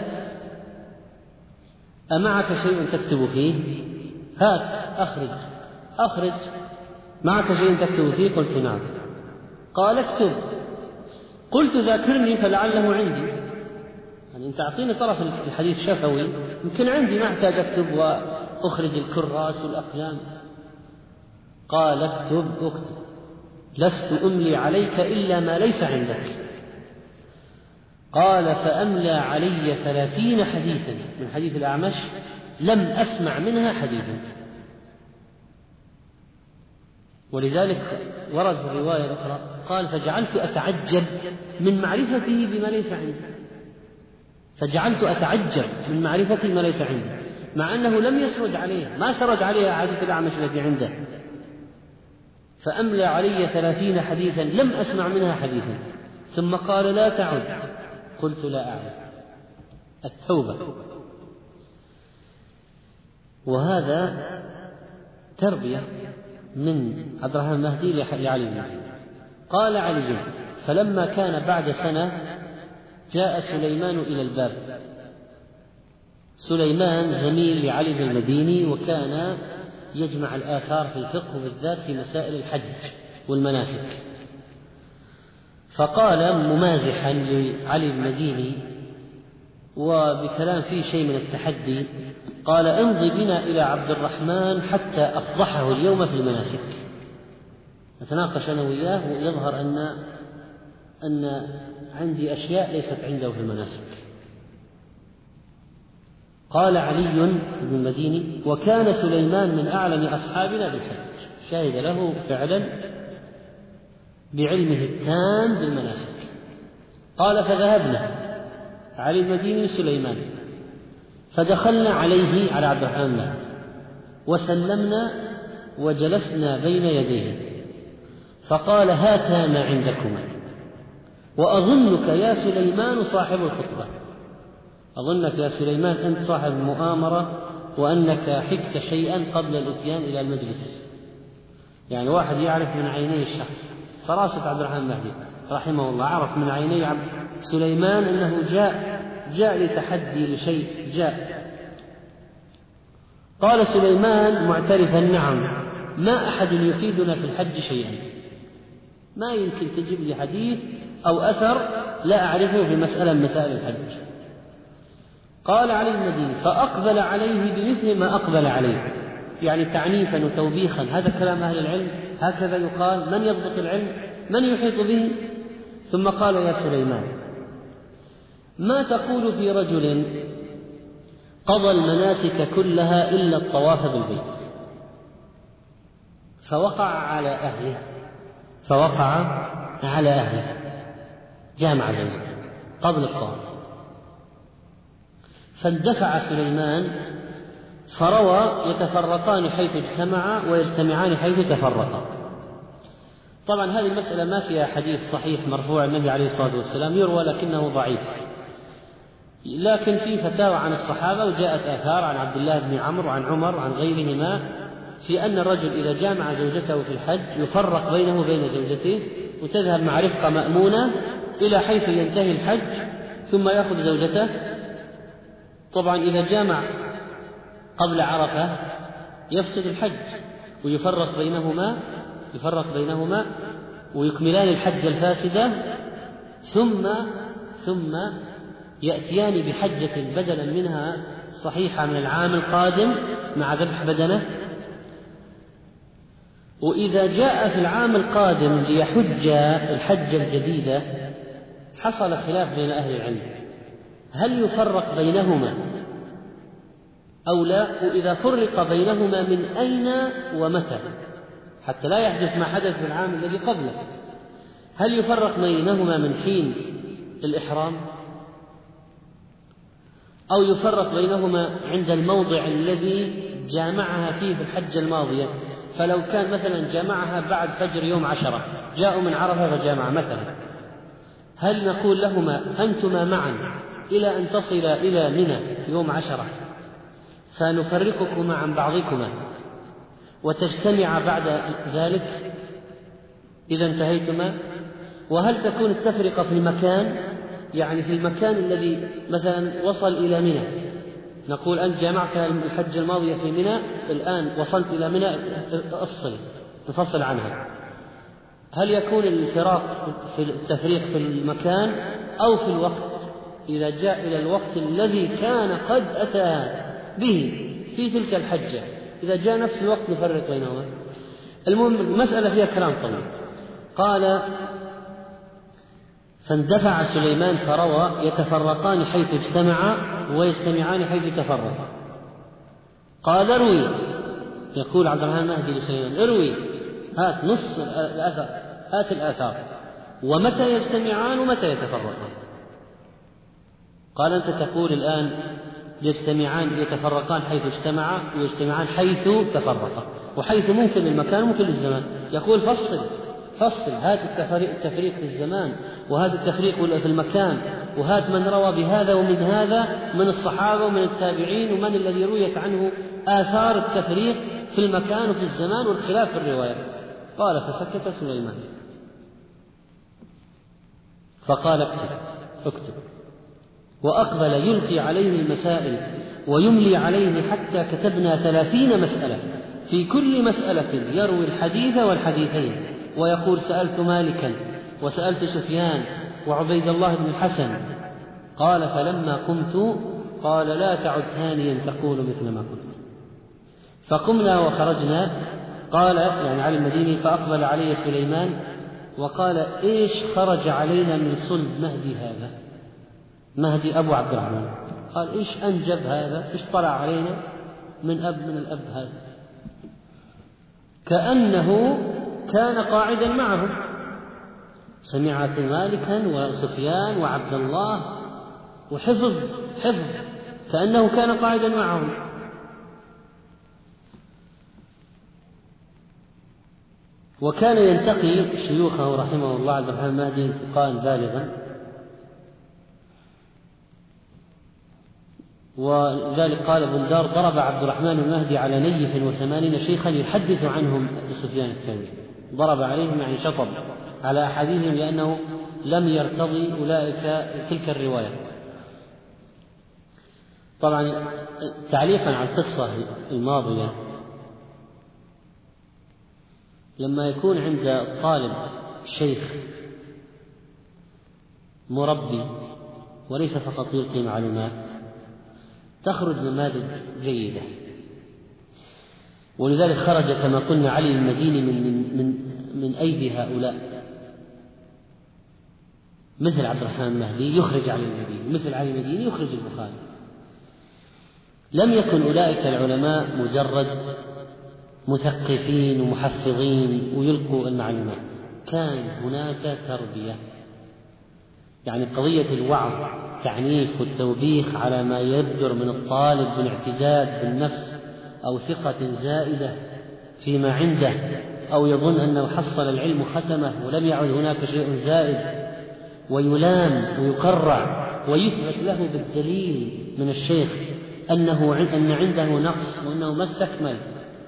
أمعك شيء تكتب فيه؟ هات أخرج، معك شيء تكتب فيه؟ قلت نعم. قال اكتب. قلت ذاكرني فلعله عندي، يعني أنت أعطيني طرف الحديث شفوي يمكن عندي، ما أحتاج أكتب وأخرج الكراس والأقلام. قال اكتب، لست أملي عليك إلا ما ليس عندك. قال فأملى علي 30 حديثا من حديث الأعمش لم أسمع منها حديثا. ولذلك ورد في الرواية الأخرى قال: فجعلت أتعجب من معرفته بما ليس عندي، فجعلت أتعجب من معرفته ما ليس عندي، مع أنه لم يسرد عليه، ما سرد عليه أحاديث الأعمش التي عنده. فأملى علي 30 حديثا لم أسمع منها حديثا، ثم قال: لا تعد. قلت: لا أعلم. التوبة. وهذا تربية من عبد الرحمن المهدي لعلي. قال علي: فلما كان بعد سنة جاء سليمان إلى الباب. سليمان زميل لعلي بن المديني، وكان يجمع الآثار في الفقه وبالذات في مسائل الحج والمناسك. فقال ممازحا لعلي بن المديني وبكلام فيه شيء من التحدي، قال: امضي بنا إلى عبد الرحمن حتى أفضحه اليوم في المناسك. نتناقش أنا وياه ويظهر أن عندي أشياء ليست عنده في المناسك. قال علي بن المديني: وكان سليمان من أعلم أصحابنا بالحج، شهد له فعلا بعلمه التام بالمناسك. قال: فذهبنا علي المديني سليمان فدخلنا عليه على عبد الرحمن وسلمنا وجلسنا بين يديه، فقال: هاتا ما عندكما، وأظنك يا سليمان صاحب الخطبة، أظنك يا سليمان أنت صاحب المؤامرة، وأنك حكت شيئا قبل الإتيان إلى المجلس. يعني واحد يعرف من عيني الشخص. فراسة عبد الرحمن المهدي رحمه الله عرف من عيني سليمان أنه جاء لتحدي لشيء جاء. قال سليمان معترفا: نعم، ما أحد يفيدنا في الحج شيئا، ما يمكن تجيب لي حديث أو أثر لا أعرفه في مسألة من مسائل الحج. قال علي المديني: فأقبل عليه بمثل ما أقبل عليه، يعني تعنيفا وتوبيخا، هذا كلام أهل العلم، هكذا يقال. من يضبط العلم؟ من يحيط به؟ ثم قال: يا سليمان، ما تقول في رجل قضى المناسك كلها إلا الطواف بالبيت فوقع على أهله جامع زوجته قبل الطواف، فاندفع سليمان فروى: يتفرقان حيث اجتمعا ويجتمعان حيث تفرقا. طبعا هذه المسألة ما فيها حديث صحيح مرفوع النبي عليه الصلاة والسلام يروى، لكنه ضعيف، لكن في فتاوى عن الصحابة وجاءت آثار عن عبد الله بن عمرو وعن عمر وعن غيرهما في أن الرجل إذا جامع زوجته في الحج يفرق بينه وبين زوجته وتذهب مع رفقة مأمونة إلى حيث ينتهي الحج ثم يأخذ زوجته. طبعا إذا جامع قبل عرفة يفسد الحج ويفرق بينهما ويكملان الحج الفاسدة، ثم يأتيان بحجة بدلا منها صحيحة من العام القادم مع ذبح بدنه. وإذا جاء في العام القادم ليحج الحجة الجديدة حصل خلاف بين أهل العلم هل يفرق بينهما أو لا، وإذا فرق بينهما من أين ومتى حتى لا يحدث ما حدث في العام الذي قبله. هل يفرق بينهما من حين الإحرام أو يفرق بينهما عند الموضع الذي جامعها فيه في الحجة الماضية؟ فلو كان مثلا جامعها بعد فجر يوم 10 جاءوا من عرفة فجامع مثلا، هل نقول لهما أنتما معا إلى أن تصل إلى منى يوم 10 فنفرقكما عن بعضكما وتجتمع بعد ذلك إذا انتهيتما؟ وهل تكون التفرقة في المكان، يعني في المكان الذي مثلا وصل إلى منى، نقول أنت جامعت الحج الماضية في منى الآن وصلت إلى منى تفصل عنها، هل يكون الفراق في التفريق في المكان أو في الوقت إذا جاء إلى الوقت الذي كان قد أتى به في تلك الحجة، إذا جاء نفس الوقت نفرق بينهما؟ المهم المسألة فيها كلام طويل. قال: فاندفع سليمان فروى: يتفرقان حيث اجتمعا ويجتمعان حيث تفرقا. قال: اروي، يقول عبد الرحمن المهدي لسليمان: اروي، هات نص الآثار، هات الآثار، ومتى يجتمعان ومتى يتفرقان؟ قال: أنت تقول الآن يتفرقان حيث اجتمعا ويجتمعان حيث تفرقا، وحيث ممكن المكان ممكن الزمان. يقول: فصل، هات التفريق في الزمان وهذا التفريق في المكان، وهات من روى بهذا ومن هذا من الصحابة ومن التابعين ومن الذي رويت عنه آثار التفريق في المكان وفي الزمان والخلاف في الروايات. قال: فسكت سليمان فقال: اكتب. وأقبل يلقي عليه المسائل ويملي عليه حتى كتبنا 30 مسألة، في كل مسألة يروي الحديث والحديثين، ويقول: سألت مالكا وسألت سفيان وعبيد الله بن الحسن. قال: فلما قمت قال: لا تعد ثانيا تقول مثل ما قلت. فقمنا وخرجنا. قال يعني علي المديني: فأقبل علي سليمان وقال: إيش خرج علينا من صلب مهدي هذا؟ مهدي أبو عبد الرحمن. قال: إيش أنجب هذا؟ إيش طلع علينا من الأب هذا؟ كأنه كان قاعدا معهم، سمعت مالكا وسفيان وعبد الله وحفظ كأنه كان قاعدا معهم. وكان ينتقي شيوخه رحمه الله عبد الرحمن المهدي انتقاء بالغا، وذلك قال بندار: ضرب عبد الرحمن المهدي على نيف 80 شيخا يحدث عنهم سفيان الثوري، ضرب عليهم يعني شطب على أحاديثهم لأنه لم يرتضي أولئك تلك الرواية. طبعا تعليقا على القصة الماضية، لما يكون عند الطالب شيخ مربي وليس فقط يلقي معلومات تخرج نماذج جيدة. ولذلك خرج كما قلنا علي المديني من أيدي هؤلاء، مثل عبد الرحمن المهدي يخرج علي المديني، مثل علي المديني يخرج البخاري. لم يكن أولئك العلماء مجرد مثقفين ومحفظين ويلقوا المعلومات، كان هناك تربية، يعني قضية الوعظ التعنيف والتوبيخ على ما يبدر من الطالب من اعتداد بالنفس أو ثقة زائدة فيما عنده، أو يظن أنه حصل العلم ختمه ولم يعد هناك شيء زائد، ويلام ويقرع ويثبت له بالدليل من الشيخ أن عنده نقص وأنه ما استكمل.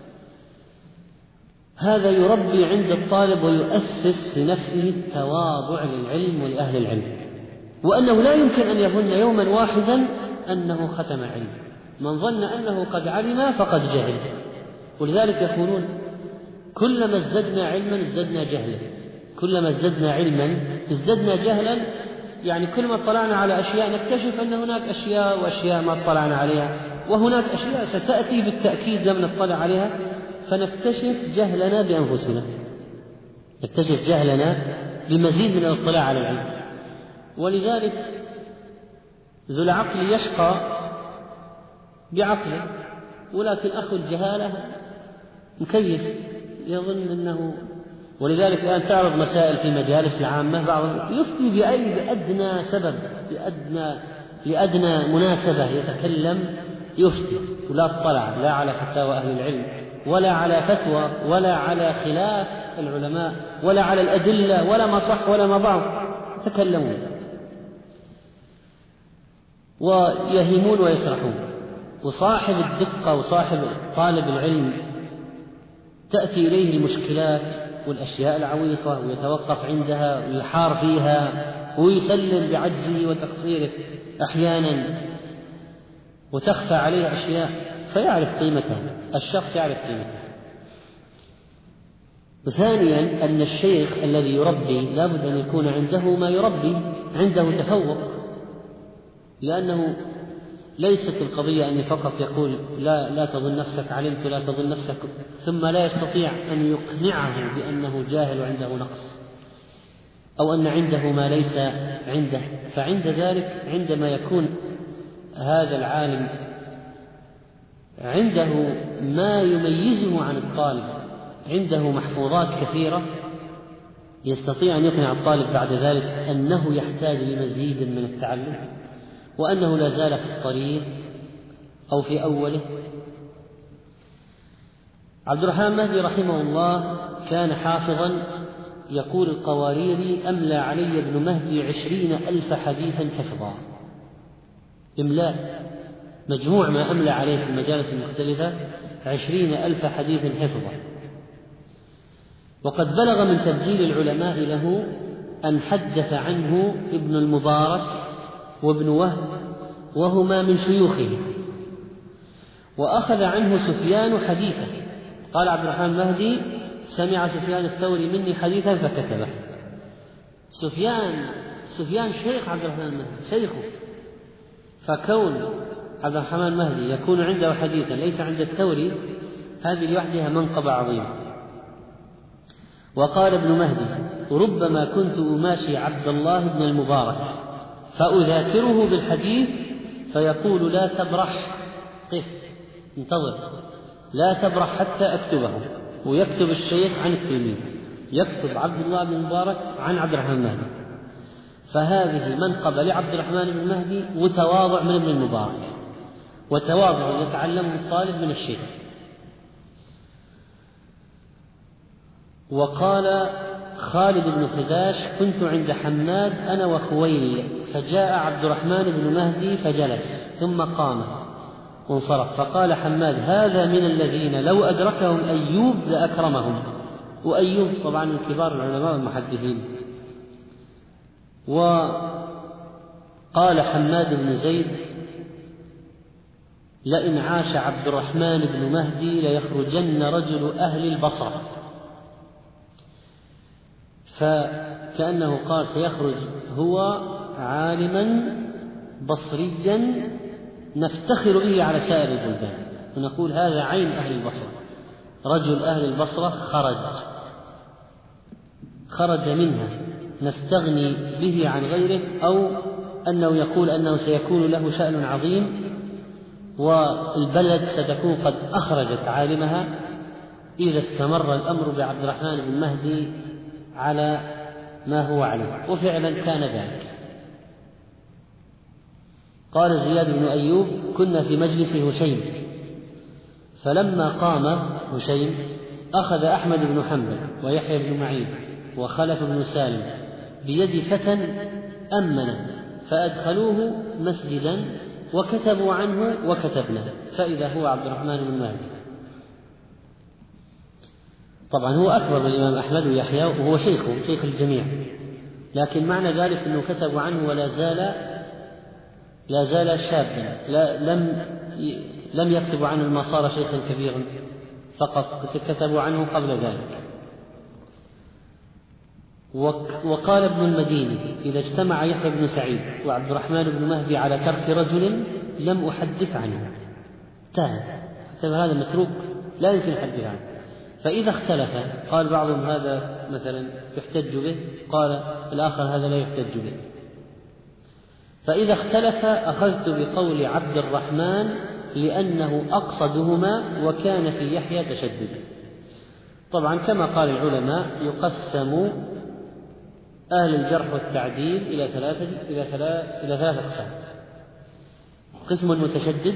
هذا يربي عند الطالب ويؤسس في نفسه التواضع للعلم ولأهل العلم، وأنه لا يمكن أن يظن يوما واحدا أنه ختم علم. من ظن أنه قد علم فقد جهل. ولذلك يقولون كلما ازددنا علما ازددنا جهلا، كلما ازددنا علما ازددنا جهلا، يعني كلما اطلعنا على أشياء نكتشف أن هناك أشياء وأشياء ما اطلعنا عليها، وهناك أشياء ستأتي بالتأكيد لم نطلع عليها، فنكتشف جهلنا بأنفسنا، نكتشف جهلنا بمزيد من الاطلاع على العلم. ولذلك ذو العقل يشقى بعقله، ولكن أخو الجهالة مكيف يظن أنه. ولذلك الآن تعرض مسائل في مجالس العامة، بعض يفتي بأدنى سبب، لأدنى مناسبة يتكلم يفتي، ولا اطلع لا على فتاوى أهل العلم ولا على فتوى ولا على خلاف العلماء ولا على الأدلة ولا ما صح ولا ما ضعف، يتكلمون ويهيمون ويسرحون. وصاحب الدقة وصاحب طالب العلم تأتي إليه المشكلات والأشياء العويصة ويتوقف عندها ويحار فيها ويسلم بعجزه وتقصيره أحيانا، وتخفى عليه أشياء فيعرف قيمتها، الشخص يعرف قيمتها. ثانيا أن الشيخ الذي يربي لابد أن يكون عنده ما يربي، عنده تفوق، لأنه ليست القضية أن فقط يقول لا تظن نفسك علمت لا تظن نفسك، ثم لا يستطيع أن يقنعه بأنه جاهل وعنده نقص أو أن عنده ما ليس عنده. فعند ذلك عندما يكون هذا العالم عنده ما يميزه عن الطالب، عنده محفوظات كثيرة، يستطيع أن يقنع الطالب بعد ذلك أنه يحتاج لمزيد من التعلم، وأنه لا زال في الطريق أو في أوله. عبد الرحمن المهدي رحمه الله كان حافظا، يقول القواريري: أملى علي ابن مهدي 20,000 حديثا حفظا. إملاء مجموع ما أملى عليه في المجالس المختلفة 20,000 حديث حفظا. وقد بلغ من تبجيل العلماء له أن حدث عنه ابن المبارك وابن وهب وهما من شيوخه، وأخذ عنه سفيان حديثا. قال عبد الرحمن المهدي: سمع سفيان الثوري مني حديثا فكتبه. سفيان شيخ عبد الرحمن المهدي، شيخه، فكون عبد الرحمن المهدي يكون عنده حديثا ليس عند الثوري هذه لوحدها منقبة عظيمة. وقال ابن مهدي: ربما كنت أماشي عبد الله بن المبارك فأذاكره بالحديث فيقول: لا تبرح، قف انتظر، لا تبرح حتى أكتبه. ويكتب الشيخ عن التلميذ، يكتب عبد الله بن المبارك عن عبد الرحمن المهدي. فهذه منقبة لعبد الرحمن بن المهدي وتواضع من ابن المبارك، وتواضع يتعلمه الطالب من الشيخ. وقال خالد بن خداش: كنت عند حماد أنا وخويل، فجاء عبد الرحمن بن مهدي فجلس ثم قام وانصرف، فقال حماد: هذا من الذين لو أدركهم أيوب لأكرمهم. وأيوب طبعا من كبار العلماء والمحدثين. وقال حماد بن زيد: لئن عاش عبد الرحمن بن مهدي ليخرجن رجل أهل البصرة. فكأنه قال سيخرج هو عالما بصريا نفتخر به على سائر البلدان، ونقول هذا عين أهل البصرة. رجل أهل البصرة خرج منها نستغني به عن غيره، أو أنه يقول أنه سيكون له شأن عظيم والبلد ستكون قد أخرجت عالمها إذا استمر الأمر بعبد الرحمن بن مهدي على ما هو عليه، وفعلا كان ذلك. قال زياد بن أيوب: كنا في مجلس هشيم، فلما قام هشيم أخذ أحمد بن حنبل ويحيى بن معين وخلف بن سالم بيد فتى أمنه، فأدخلوه مسجدا وكتبوا عنه وكتبنا، فإذا هو عبد الرحمن بن مهدي. طبعا هو أكبر من الإمام أحمد ويحيى وهو شيخ الجميع، لكن معنى ذلك أنه كتبوا عنه ولا زال شابا، لم يكتبوا عنه ما صار شيخا كبيرا، فقط كتبوا عنه قبل ذلك. وقال ابن المديني: إذا اجتمع يحيى بن سعيد وعبد الرحمن بن مهدي على ترك رجل لم أحدث عنه، هذا متروك لا يمكن الحديث عنه. فإذا اختلف قال بعضهم هذا مثلا يحتج به، قال الآخر هذا لا يحتج به. فإذا اختلف أخذت بقول عبد الرحمن لأنه أقصدهما، وكان في يحيى تشدد. طبعا كما قال العلماء يقسم أهل الجرح والتعديل إلى ثلاثة أقسام: قسم متشدد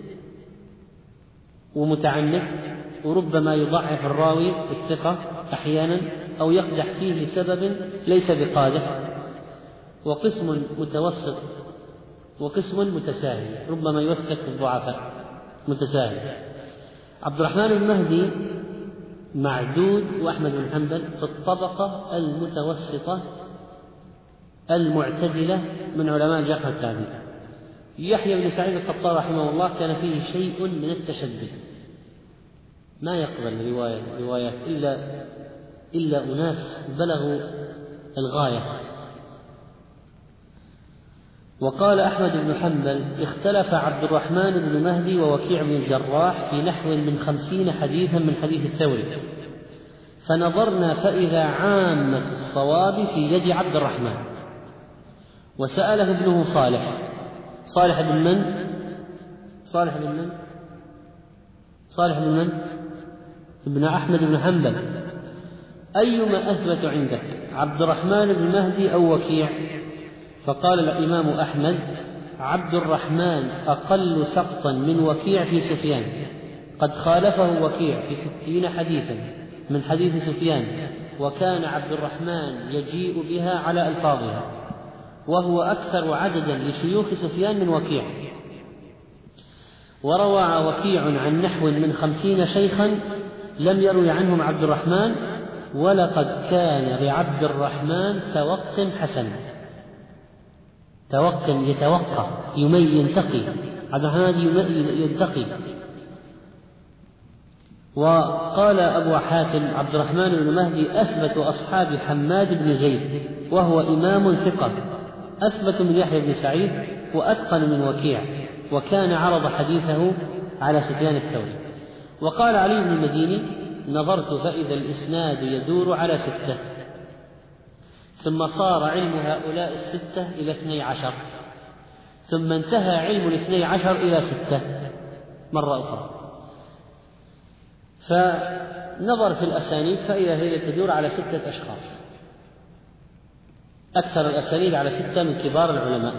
ومتعنت، وربما يضعف الراوي الثقة أحيانا أو يقدح فيه لسبب ليس بقادح، وقسم متوسط، وقسم متساهل ربما يوثق الضعفاء متساهل. عبد الرحمن بن مهدي معدود وأحمد بن حنبل في الطبقة المتوسطة المعتدلة من علماء الجرح والتعديل. يحيى بن سعيد القطان رحمه الله كان فيه شيء من التشدد، ما يقبل روايات إلا أناس بلغوا الغاية. وقال أحمد بن حنبل: اختلف عبد الرحمن بن مهدي ووكيع بن الجراح في نحو من 50 حديثا من حديث الثوري، فنظرنا فإذا عامة الصواب في يد عبد الرحمن. وسأله ابنه صالح بن من؟ ابن أحمد بن حنبل: أيما أثبت عندك، عبد الرحمن بن مهدي أو وكيع؟ فقال الإمام أحمد: عبد الرحمن أقل سقطا من وكيع في سفيان، قد خالفه وكيع في 60 حديثا من حديث سفيان، وكان عبد الرحمن يجيء بها على ألفاظها، وهو أكثر عددا لشيوخ سفيان من وكيع. وروى وكيع عن نحو من 50 شيخا لم يروي عنهم عبد الرحمن، ولقد كان لعبد الرحمن توق حسن. يتوقع ينتقي، عبد الرحمن ينتقي. وقال أبو حاتم: عبد الرحمن بن مهدي أثبت أصحاب حماد بن زيد، وهو إمام ثقة، أثبت من يحيى بن سعيد وأتقن من وكيع، وكان عرض حديثه على سفيان الثوري. وقال علي بن المديني: نظرت فإذا الإسناد يدور على 6، ثم صار علم هؤلاء 6 إلى 12، ثم انتهى علم 12 إلى 6 مرة أخرى. فنظر في الأسانيد فإذا هي تدور على 6 أشخاص، أكثر الأسانيد على 6 من كبار العلماء.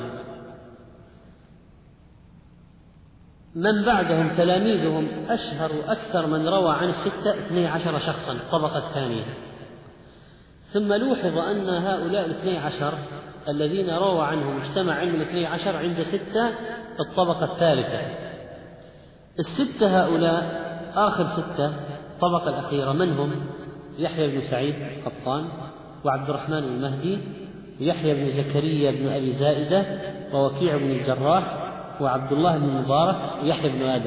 من بعدهم تلاميذهم أشهر أكثر من روى عن 6 12 شخصا الطبقة الثانية. ثم لوحظ أن هؤلاء 12 الذين روى عنهم اجتمع علم 12 عند 6 الطبقة الثالثة. 6 هؤلاء آخر 6 الطبقة الأخيرة من هم؟ يحيى بن سعيد القطان، وعبد الرحمن بن مهدي، ويحيى بن زكريا بن أبي زائدة، ووكيع بن الجراح، وعبد الله بن مبارك، ويحيى بن آدم.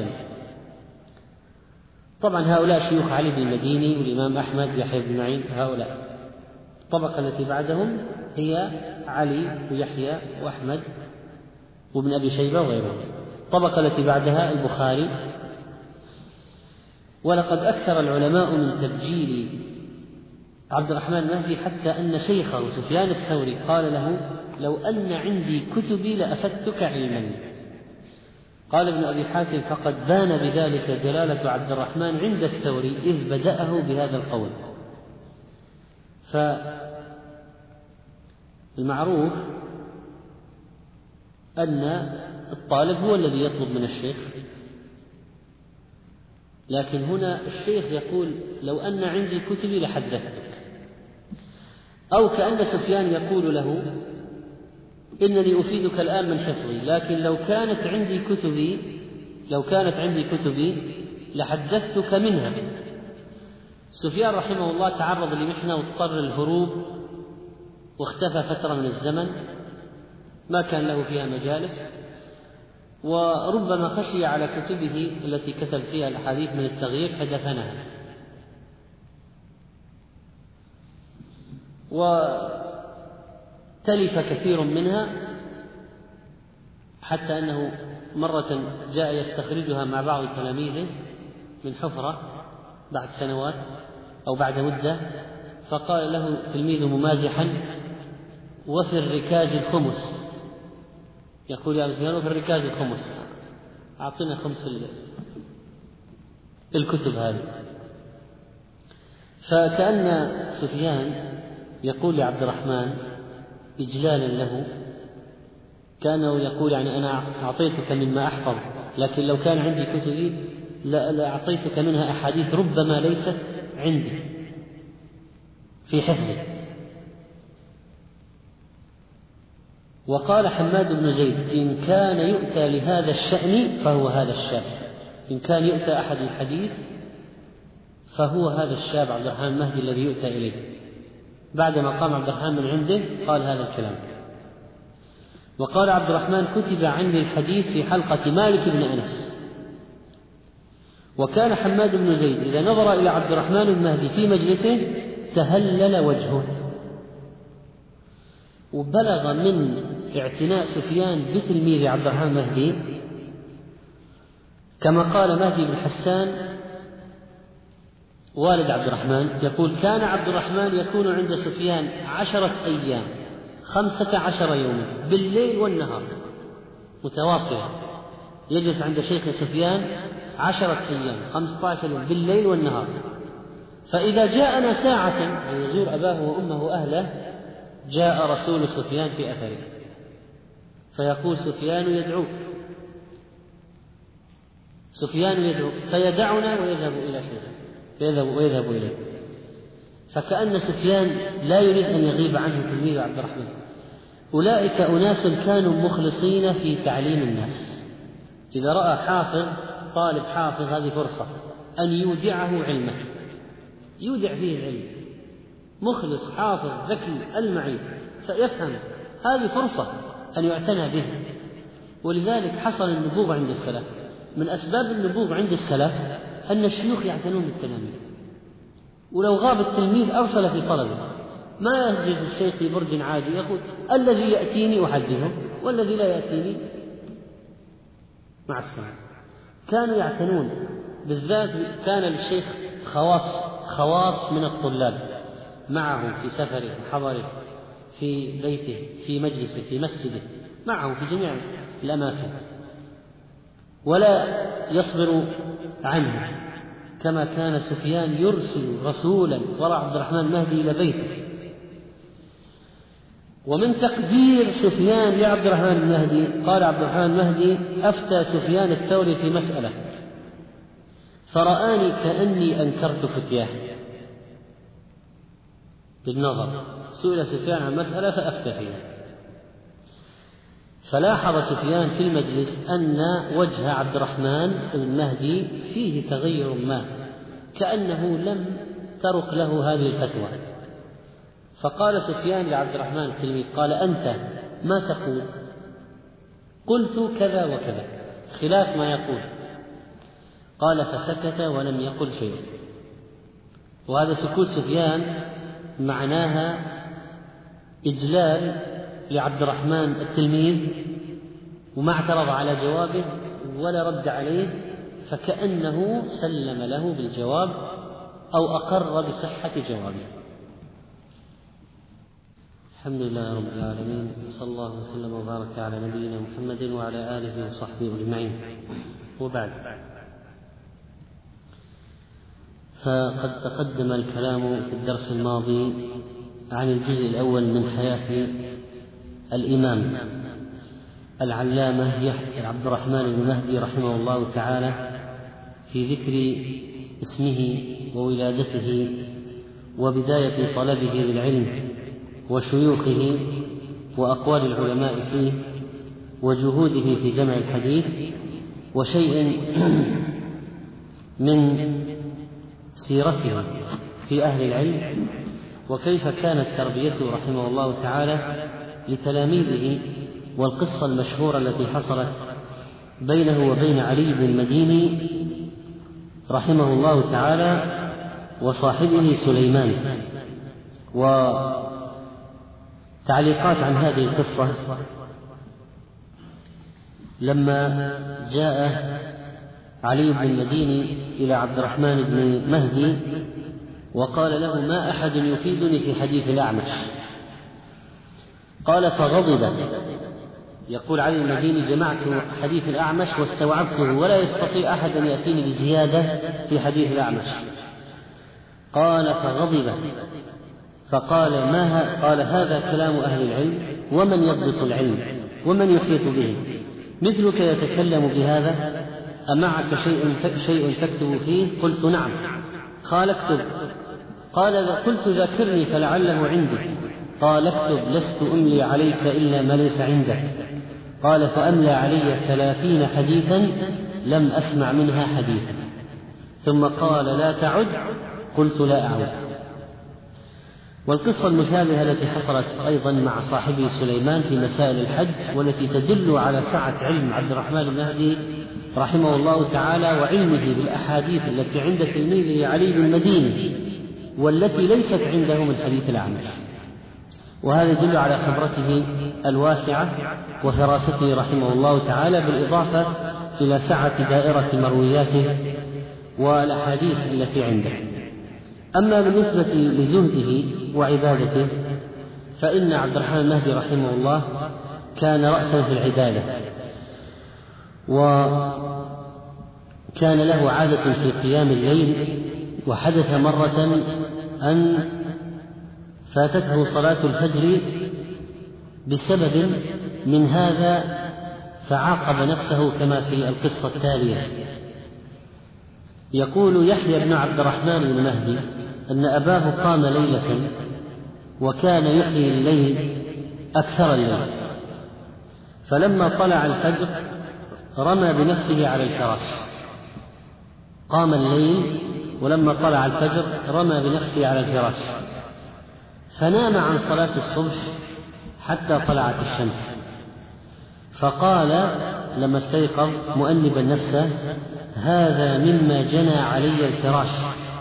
طبعا هؤلاء شيوخ علي بن المديني والإمام أحمد ويحيى بن معين. هؤلاء الطبقة التي بعدهم هي علي ويحيى وأحمد وابن أبي شيبة وغيرهم. الطبقة التي بعدها البخاري ولقد أكثر العلماء من تبجيل عبد الرحمن المهدي حتى أن شيخه سفيان الثوري قال له: لو أن عندي كتبي لأفدتك علما. قال ابن أبي حاتم: فقد بان بذلك جلالة عبد الرحمن عند الثوري إذ بدأه بهذا القول. فالمعروف أن الطالب هو الذي يطلب من الشيخ، لكن هنا الشيخ يقول: لو أن عندي كتبي لحدثتك. أو كأن سفيان يقول له: إنني أفيدك الآن من حفظي، لكن لو كانت عندي كتبي لحدثتك منها. سفيان رحمه الله تعرض لمحنة واضطر الهروب واختفى فترة من الزمن ما كان له فيها مجالس، وربما خشي على كتبه التي كتب فيها الأحاديث من التغيير فدفنها. وتلف كثير منها حتى أنه مرة جاء يستخرجها مع بعض تلاميذه من حفرة بعد سنوات أو بعد مدة، فقال له تلميذ ممازحا: وفي الركاز الخمس. يقول: يا سفيان وفي الركاز الخمس، أعطنا خمس الكتب هذه. فكأن سفيان يقول لعبد الرحمن إجلالا له، كأنه يقول: يعني أنا أعطيتك مما أحفظ، لكن لو كان عندي كتبي لأعطيتك منها أحاديث ربما ليست عندي في حفظي. وقال حماد بن زيد: إن كان يؤتى لهذا الشأن فهو هذا الشاب. إن كان يؤتى أحد الحديث فهو هذا الشاب عبد الرحمن المهدي الذي يؤتى إليه. بعدما قام عبد الرحمن من عنده قال هذا الكلام. وقال عبد الرحمن: كتب عني الحديث في حلقة مالك بن أنس. وكان حماد بن زيد إذا نظر إلى عبد الرحمن المهدي في مجلسه تهلل وجهه. وبلغ من اعتناء سفيان بتلميذ عبد الرحمن المهدي كما قال مهدي بن حسان والد عبد الرحمن يقول: كان عبد الرحمن يكون عند سفيان 10 أيام 15 يوما بالليل والنهار متواصلة، يجلس عند شيخ سفيان 10 أيام 15 يوم بالليل والنهار. فإذا جاءنا ساعة يزور أباه وأمه وأهله جاء رسول سفيان في أثره، فيقول: سفيان يدعوك فيدعنا ويذهب إلى شيخه ويذهب إليه. فكأن سفيان لا يريد أن يغيب عنه تلميذ عبد الرحمن. أولئك أناس كانوا مخلصين في تعليم الناس. إذا رأى طالب حافظ هذه فرصة أن يودعه علمه، يودع فيه العلم، مخلص حافظ ذكي ألمعي فيفهم، هذه فرصة أن يعتنى به. ولذلك حصل النبوغ عند السلف. من أسباب النبوغ عند السلف أن الشيوخ يعتنون بالتلاميذ، ولو غاب التلميذ أرسل في طلبه، ما يهجز الشيخ في برج عادي يقول: الذي يأتيني أحدثه والذي لا يأتيني مع السلامة. كانوا يعتنون، بالذات كان للشيخ خواص من الطلاب معه في سفره وحضره، في بيته، في مجلسه، في مسجده، معه في جميع الأماكن، ولا يصبر عنه، كما كان سفيان يرسل رسولا وراء عبد الرحمن المهدي إلى بيته. ومن تقدير سفيان لعبد الرحمن المهدي قال عبد الرحمن المهدي: أفتى سفيان الثوري في مسألة فرآني كأني أنكرت فتياه. بالنظر سئل سفيان عن مسألة فأفتى فيها، فلاحظ سفيان في المجلس أن وجه عبد الرحمن المهدي فيه تغير ما، كأنه لم ترق له هذه الفتوى. فقال سفيان لعبد الرحمن التلميذ: قال: أنت ما تقول؟ قلت كذا وكذا خلاف ما يقول. قال: فسكت ولم يقل شيء. وهذا سكوت سفيان معناها إجلال لعبد الرحمن التلميذ، وما اعترض على جوابه ولا رد عليه، فكأنه سلم له بالجواب أو أقر بصحة جوابه. الحمد لله رب العالمين، صلى الله وسلم وبارك على نبينا محمد وعلى آله وصحبه أجمعين، وبعد، فقد تقدم الكلام في الدرس الماضي عن الجزء الأول من حياة الإمام العلامة عبد الرحمن بن مهدي رحمه الله تعالى، في ذكر اسمه وولادته وبداية طلبه للعلم وشيوخه وأقوال العلماء فيه وجهوده في جمع الحديث، وشيء من سيرته في أهل العلم، وكيف كانت تربيته رحمه الله تعالى لتلاميذه، والقصة المشهورة التي حصلت بينه وبين علي بن المديني رحمه الله تعالى وصاحبه سليمان، وتعليقات عن هذه القصة. لما جاء علي بن المديني إلى عبد الرحمن بن مهدي وقال له: ما أحد يفيدني في حديث الأعمش؟ قال فغضب. يقول علي بن المديني: جمعت حديث الأعمش واستوعبته، ولا يستطيع أحد أن يأتيني بزيادة في حديث الأعمش. قال فغضب فقال: قال: هذا كلام أهل العلم، ومن يضبط العلم ومن يحيط به؟ مثلك يتكلم بهذا، أمعك شيء تكتب فيه؟ قلت: نعم. قال: اكتب. قال: قلت: ذاكرني فلعله عندي. قال: اكتب، لست أملي عليك إلا ما ليس عندك. قال: فأملى علي 30 حديثا لم أسمع منها حديثا. ثم قال: لا تعد. قلت: لا أعود. والقصة المشابهة التي حصلت أيضا مع صاحبه سليمان في مسائل الحج، والتي تدل على سعة علم عبد الرحمن بن مهدي رحمه الله تعالى وعلمه بالأحاديث التي عند تلميذه علي بن المديني والتي ليست عنده من حديث الأعمش، وهذا يدل على خبرته الواسعة وفراسته رحمه الله تعالى، بالإضافة إلى سعة دائرة مروياته والأحاديث التي عنده. أما بالنسبة لزهده وعبادته، فإن عبد الرحمن المهدي رحمه الله كان رأسا في العبادة، وكان له عادة في قيام الليل. وحدث مرة أن فاتته صلاة الفجر بسبب من هذا، فعاقب نفسه كما في القصة التالية. يقول يحيى بن عبد الرحمن بن مهدي أن أباه قام ليلة وكان يحيي الليل أكثر الليل، فلما طلع الفجر رمى بنفسه على الفراش. قام الليل ولما طلع الفجر رمى بنفسه على الفراش، فنام عن صلاة الصبح حتى طلعت الشمس. فقال لما استيقظ مؤنبا نفسه: هذا مما جنى علي الفراش.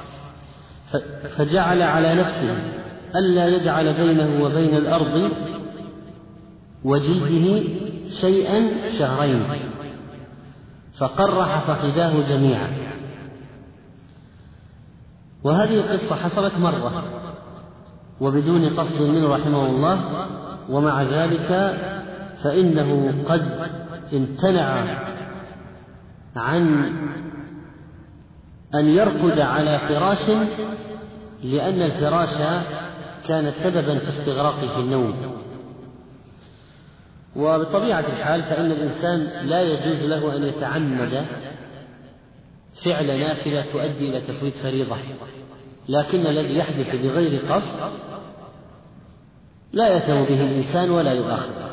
فجعل على نفسه ألا يجعل بينه وبين الأرض وجلده شيئا 2 شهرين، فقرح فخذاه جميعا. وهذه القصة حصلت مرة وبدون قصد منه رحمه الله، ومع ذلك فإنه قد امتنع عن أن يرقد على فراش، لأن الفراش كان سببا في استغراقه في النوم. وبطبيعة الحال فإن الإنسان لا يجوز له أن يتعمد فعل نافلة تؤدي إلى تفويت فريضة، لكن الذي يحدث بغير قصد لا يأثم به الإنسان ولا يؤاخذ.